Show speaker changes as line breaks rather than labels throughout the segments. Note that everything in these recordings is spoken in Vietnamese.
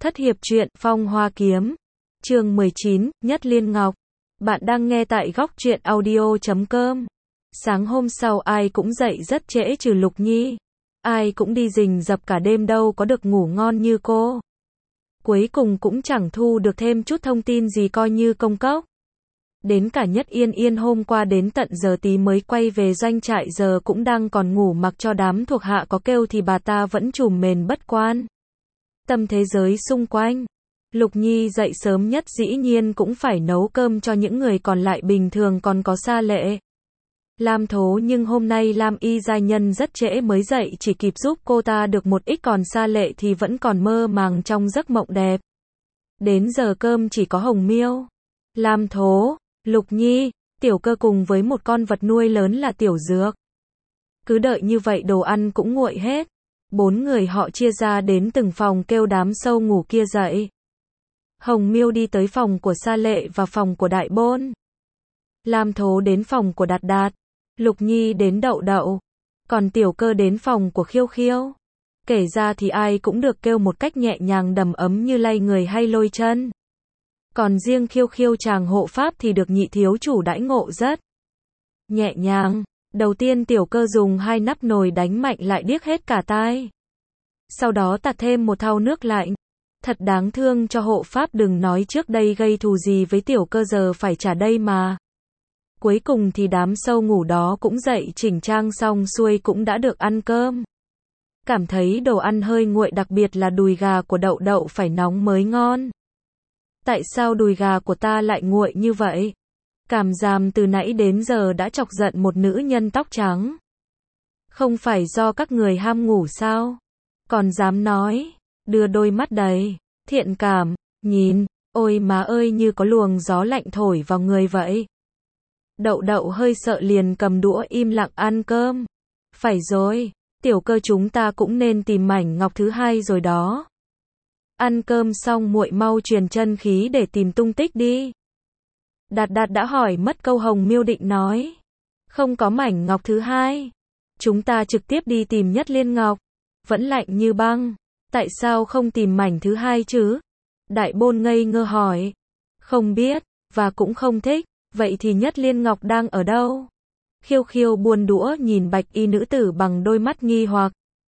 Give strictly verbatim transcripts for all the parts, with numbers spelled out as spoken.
Thất hiệp truyện Phong Hoa Kiếm, chương mười chín, Nhất Liên Ngọc. Bạn đang nghe tại góc truyện audio chấm com. Sáng hôm sau ai cũng dậy rất trễ trừ Lục Nhi. Ai cũng đi rình rập cả đêm đâu có được ngủ ngon như cô. Cuối cùng cũng chẳng thu được thêm chút thông tin gì coi như công cốc. Đến cả Nhất Yên Yên hôm qua đến tận giờ tí mới quay về doanh trại, giờ cũng đang còn ngủ, mặc cho đám thuộc hạ có kêu thì bà ta vẫn trùm mền bất quan tâm thế giới xung quanh. Lục Nhi dậy sớm nhất dĩ nhiên cũng phải nấu cơm cho những người còn lại, bình thường còn có Sa Lệ, Lam Thố, nhưng hôm nay Lam Y giai nhân rất trễ mới dậy, chỉ kịp giúp cô ta được một ít, còn Sa Lệ thì vẫn còn mơ màng trong giấc mộng đẹp. Đến giờ cơm chỉ có Hồng Miêu, Lam Thố, Lục Nhi, Tiểu Cơ cùng với một con vật nuôi lớn là Tiểu Dược. Cứ đợi như vậy đồ ăn cũng nguội hết. Bốn người họ chia ra đến từng phòng kêu đám sâu ngủ kia dậy. Hồng Miêu đi tới phòng của Sa Lệ và phòng của Đại Bôn. Lam Thố đến phòng của Đạt Đạt. Lục Nhi đến Đậu Đậu. Còn Tiểu Cơ đến phòng của Khiêu Khiêu. Kể ra thì ai cũng được kêu một cách nhẹ nhàng đầm ấm như lay người hay lôi chân. Còn riêng Khiêu Khiêu chàng hộ pháp thì được nhị thiếu chủ đãi ngộ rất nhẹ nhàng. Đầu tiên Tiểu Cơ dùng hai nắp nồi đánh mạnh lại điếc hết cả tai. Sau đó tạt thêm một thau nước lạnh. Thật đáng thương cho hộ pháp, đừng nói trước đây gây thù gì với Tiểu Cơ giờ phải trả đây mà. Cuối cùng thì đám sâu ngủ đó cũng dậy chỉnh trang xong xuôi, cũng đã được ăn cơm. Cảm thấy đồ ăn hơi nguội, đặc biệt là đùi gà của Đậu Đậu phải nóng mới ngon. Tại sao đùi gà của ta lại nguội như vậy? Cảm Giàm từ nãy đến giờ đã chọc giận một nữ nhân tóc trắng. Không phải do các người ham ngủ sao? Còn dám nói, đưa đôi mắt đầy thiện cảm, nhìn, ôi má ơi, như có luồng gió lạnh thổi vào người vậy. Đậu Đậu hơi sợ liền cầm đũa im lặng ăn cơm. Phải rồi, Tiểu Cơ, chúng ta cũng nên tìm mảnh ngọc thứ hai rồi đó. Ăn cơm xong muội mau truyền chân khí để tìm tung tích đi. Đạt Đạt đã hỏi mất câu, Hồng Miêu định nói không có mảnh ngọc thứ hai, chúng ta trực tiếp đi tìm Nhất Liên Ngọc. Vẫn lạnh như băng, tại sao không tìm mảnh thứ hai chứ? Đại Bôn ngây ngơ hỏi. Không biết, và cũng không thích. Vậy thì Nhất Liên Ngọc đang ở đâu? Khiêu Khiêu buồn đũa nhìn bạch y nữ tử bằng đôi mắt nghi hoặc.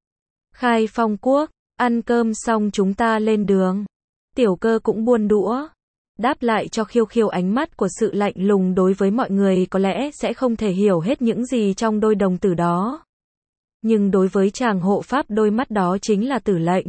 Khai Phong Quốc, ăn cơm xong chúng ta lên đường. Tiểu Cơ cũng buồn đũa. Đáp lại cho Khiêu Khiêu, ánh mắt của sự lạnh lùng đối với mọi người có lẽ sẽ không thể hiểu hết những gì trong đôi đồng tử đó. Nhưng đối với chàng hộ pháp, đôi mắt đó chính là tử lệnh.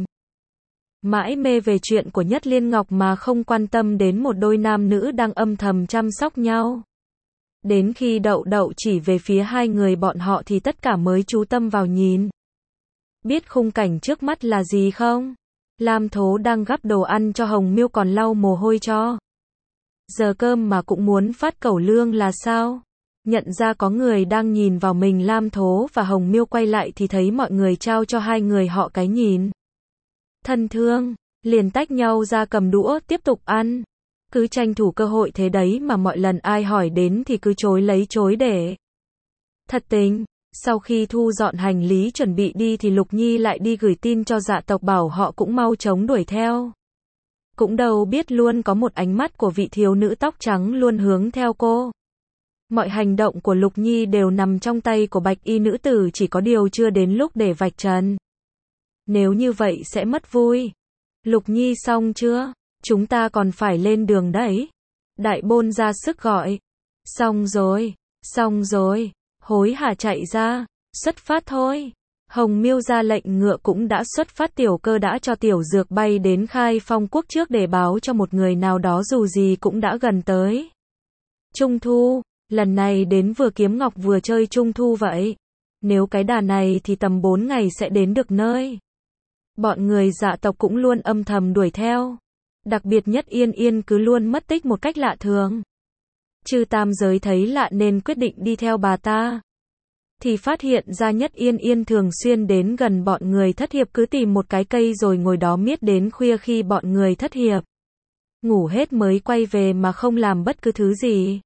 Mãi mê về chuyện của Nhất Liên Ngọc mà không quan tâm đến một đôi nam nữ đang âm thầm chăm sóc nhau. Đến khi Đậu Đậu chỉ về phía hai người bọn họ thì tất cả mới chú tâm vào nhìn. Biết khung cảnh trước mắt là gì không? Lam Thố đang gắp đồ ăn cho Hồng Miêu còn lau mồ hôi cho. Giờ cơm mà cũng muốn phát cẩu lương là sao? Nhận ra có người đang nhìn vào mình, Lam Thố và Hồng Miêu quay lại thì thấy mọi người trao cho hai người họ cái nhìn thân thương, liền tách nhau ra cầm đũa tiếp tục ăn. Cứ tranh thủ cơ hội thế đấy mà mọi lần ai hỏi đến thì cứ chối lấy chối để. Thật tình, sau khi thu dọn hành lý chuẩn bị đi thì Lục Nhi lại đi gửi tin cho dạ tộc bảo họ cũng mau chóng đuổi theo. Cũng đâu biết luôn có một ánh mắt của vị thiếu nữ tóc trắng luôn hướng theo cô. Mọi hành động của Lục Nhi đều nằm trong tay của bạch y nữ tử, chỉ có điều chưa đến lúc để vạch trần. Nếu như vậy sẽ mất vui. Lục Nhi xong chưa? Chúng ta còn phải lên đường đấy. Đại Bôn ra sức gọi. Xong rồi, xong rồi, hối hả chạy ra, xuất phát thôi. Hồng Miêu ra lệnh ngựa cũng đã xuất phát. Tiểu Cơ đã cho Tiểu Dược bay đến Khai Phong Quốc trước để báo cho một người nào đó, dù gì cũng đã gần tới Trung Thu, lần này đến vừa kiếm ngọc vừa chơi Trung Thu vậy. Nếu cái đà này thì tầm bốn ngày sẽ đến được nơi. Bọn người dạ tộc cũng luôn âm thầm đuổi theo. Đặc biệt Nhất Yên Yên cứ luôn mất tích một cách lạ thường. Chư tam giới thấy lạ nên quyết định đi theo bà ta. Thì phát hiện ra Nhất Yên Yên thường xuyên đến gần bọn người thất hiệp, cứ tìm một cái cây rồi ngồi đó miết đến khuya. Khi bọn người thất hiệp ngủ hết mới quay về mà không làm bất cứ thứ gì.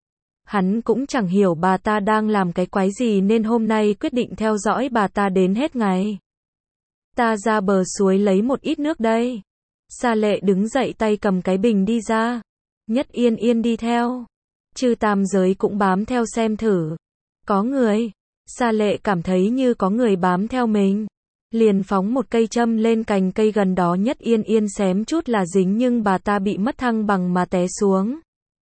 Hắn cũng chẳng hiểu bà ta đang làm cái quái gì nên hôm nay quyết định theo dõi bà ta đến hết ngày. Ta ra bờ suối lấy một ít nước đây. Sa Lệ đứng dậy tay cầm cái bình đi ra. Nhất Yên Yên đi theo. Chư tam giới cũng bám theo xem thử. Có người. Sa Lệ cảm thấy như có người bám theo mình. Liền phóng một cây châm lên cành cây gần đó. Nhất Yên Yên xém chút là dính nhưng bà ta bị mất thăng bằng mà té xuống.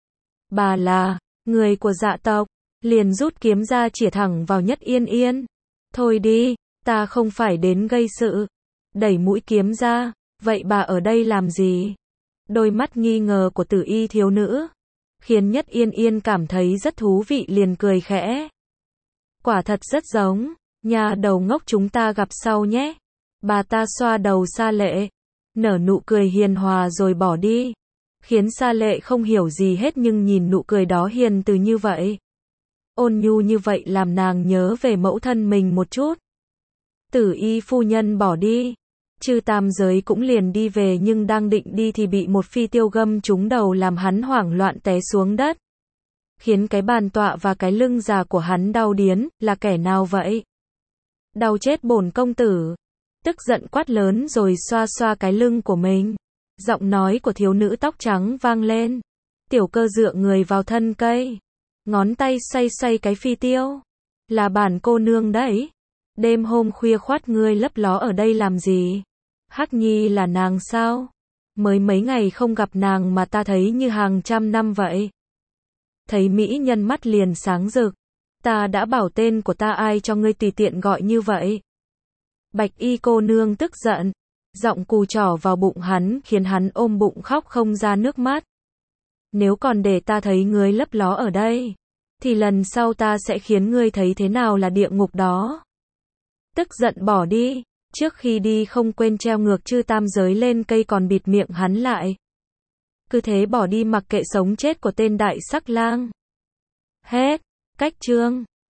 Bà là người của dạ tộc. Liền rút kiếm ra chĩa thẳng vào Nhất Yên Yên. Thôi đi, ta không phải đến gây sự. Đẩy mũi kiếm ra. Vậy bà ở đây làm gì? Đôi mắt nghi ngờ của Tử Y thiếu nữ khiến Nhất Yên Yên cảm thấy rất thú vị, liền cười khẽ. Quả thật rất giống. Nhà đầu ngốc, chúng ta gặp sau nhé. Bà ta xoa đầu Sa Lệ, nở nụ cười hiền hòa rồi bỏ đi. Khiến Sa Lệ không hiểu gì hết, nhưng nhìn nụ cười đó hiền từ như vậy, ôn nhu như vậy, làm nàng nhớ về mẫu thân mình một chút. Tử Y phu nhân bỏ đi. Chư tam giới cũng liền đi về, nhưng đang định đi thì bị một phi tiêu găm trúng đầu, làm hắn hoảng loạn té xuống đất. Khiến cái bàn tọa và cái lưng già của hắn đau điến. Là kẻ nào vậy? Đau chết bổn công tử. Tức giận quát lớn rồi xoa xoa cái lưng của mình. Giọng nói của thiếu nữ tóc trắng vang lên. Tiểu Cơ dựa người vào thân cây, ngón tay xoay xoay cái phi tiêu. Là bản cô nương đấy. Đêm hôm khuya khoắt ngươi lấp ló ở đây làm gì? Hắc Nhi là nàng sao? Mới mấy ngày không gặp nàng mà ta thấy như hàng trăm năm vậy. Thấy mỹ nhân mắt liền sáng rực. Ta đã bảo tên của ta, ai cho ngươi tùy tiện gọi như vậy? Bạch Y cô nương tức giận, giọng cù trỏ vào bụng hắn, khiến hắn ôm bụng khóc không ra nước mắt. Nếu còn để ta thấy ngươi lấp ló ở đây, thì lần sau ta sẽ khiến ngươi thấy thế nào là địa ngục đó. Tức giận bỏ đi. Trước khi đi không quên treo ngược chư tam giới lên cây, còn bịt miệng hắn lại. Cứ thế bỏ đi mặc kệ sống chết của tên đại sắc lang. Hết. Cách chương